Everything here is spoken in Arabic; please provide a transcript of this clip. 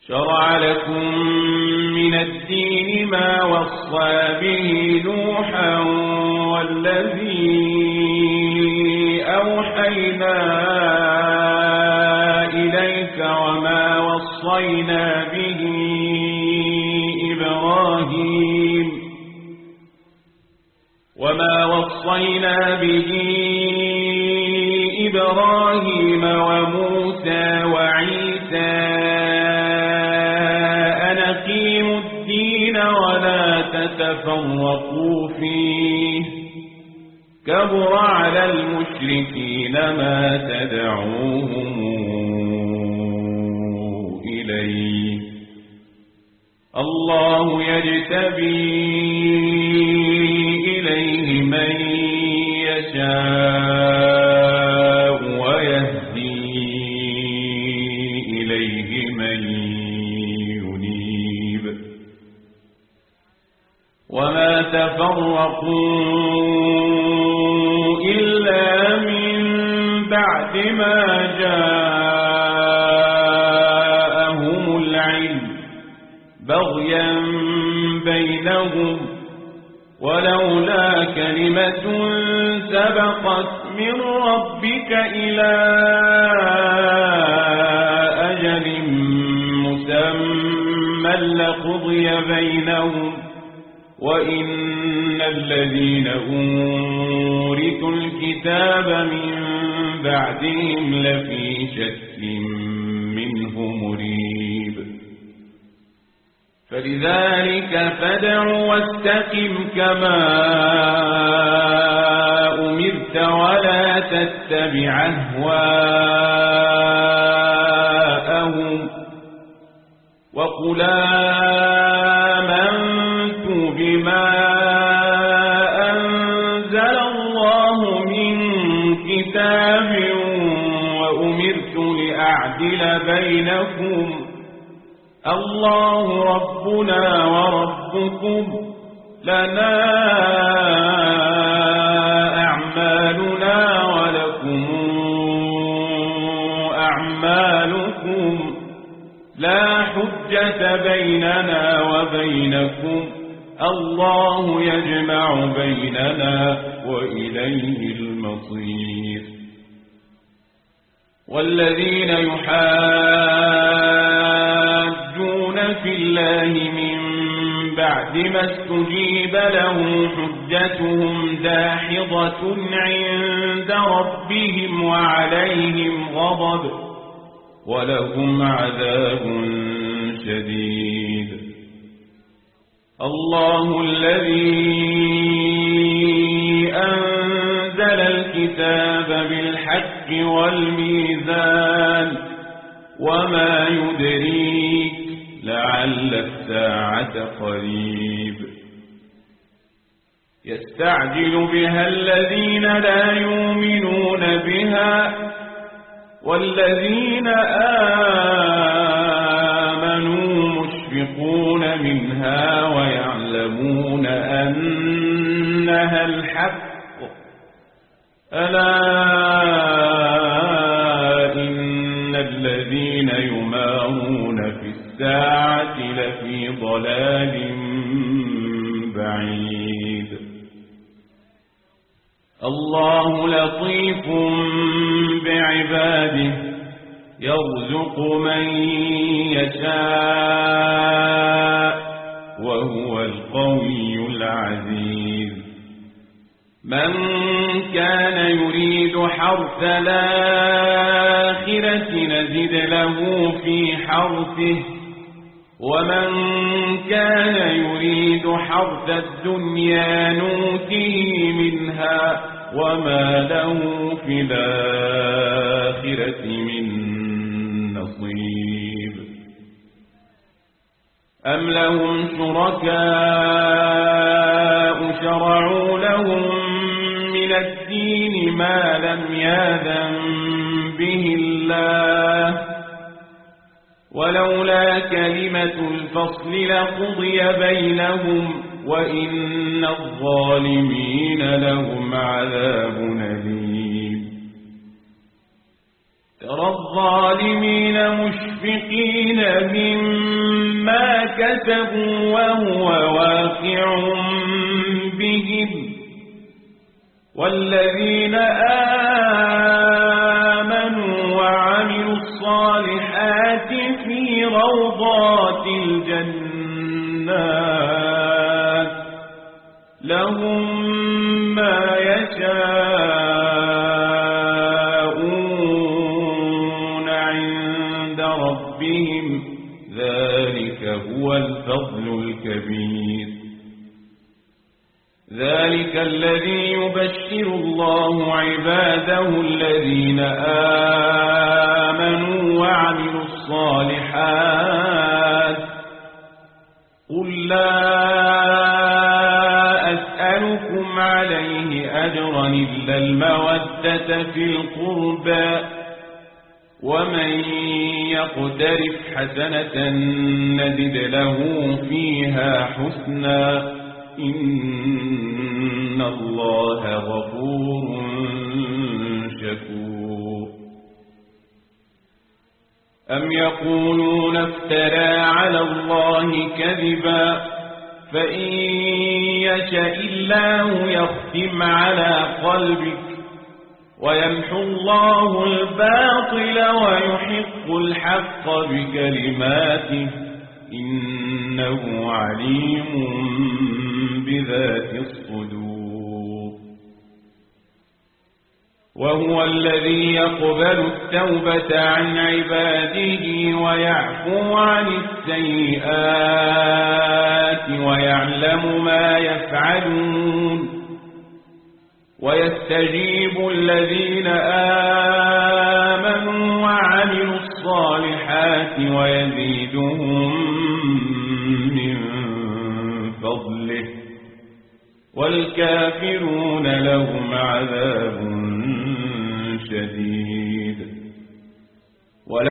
شرع لكم من الدين ما وصى به نوحا والذي أوحينا إليك وما وصينا به إبراهيم وموسى وعيسى أن أقيموا الدين ولا تتفرقوا فيه كبر على المشركين ما تدعوهم إليه الله يجتبي إليه من يشاء ويهدي إليه من ينيب وما تفرقوا إلا من بعد ما جاءهم العلم بغيا بينهم ولولا كلمة سبقت من ربك إلى أجل مسمى لقضي بينهم وإن الذين أورثوا الكتاب من بعدهم لفي شك منه مريب فلذلك فادع واستقم كما أمرت ولا تتبع أهواءهم وقل آمنت بما أنزل الله من كتاب وأمرت لأعدل بينكم الله ربنا وربكم لنا أعمالنا ولكم أعمالكم لا حجة بيننا وبينكم الله يجمع بيننا وإليه المصير والذين يحاجون في الله من بعد ما استجيب له حجتهم داحضة عند ربهم وعليهم غضب ولهم عذاب شديد الله الذي أنزل الكتاب بالحق والميزان وما يدريك لعل الساعة قريب يستعجل بها الذين لا يؤمنون بها والذين آمنوا مشفقون منها ويعلمون أنها الحق ألا إن الذين يمارون في الساعة لفي ضلال بعيد الله لطيف بعباده يرزق من يشاء وهو القوي العزيز من كان يريد حرث الآخرة نزد له في حرثه ومن كان يريد حرث الدنيا نوته منها وما له في الآخرة من نصيب أم لهم شركاء شرعوا لهم من الدين ما لم يأذن به الله ولولا كلمة الفصل لقضي بينهم وإن الظالمين لهم عذاب أليم وترى الظالمين مشفقين مما كسبوا وهو واقع بهم والذين آمنوا وعملوا الصالحات في روضات الجنات لهم ما يشاءون عند ربهم ذلك هو الفضل الكبير ذلك الذي يبشر الله عباده الذين آمنوا وعملوا الصالحات قل لا أسألكم عليه أجرا إلا المودة في القربى ومن يقترف حسنة نزد له فيها حسنا إن الله غفور شكور أم يقولون افترى على الله كذبا فإن يشاء الله يختم على قلبك ويمحو الله الباطل ويحق الحق بكلماته إنه عليم بذات الصدور وهو الذي يقبل التوبة عن عباده ويعفو عن السيئات ويعلم ما يفعلون ويستجيب الذين آمنوا وعملوا الصالحات ويزيدهم من فضله والكافرون لهم عذاب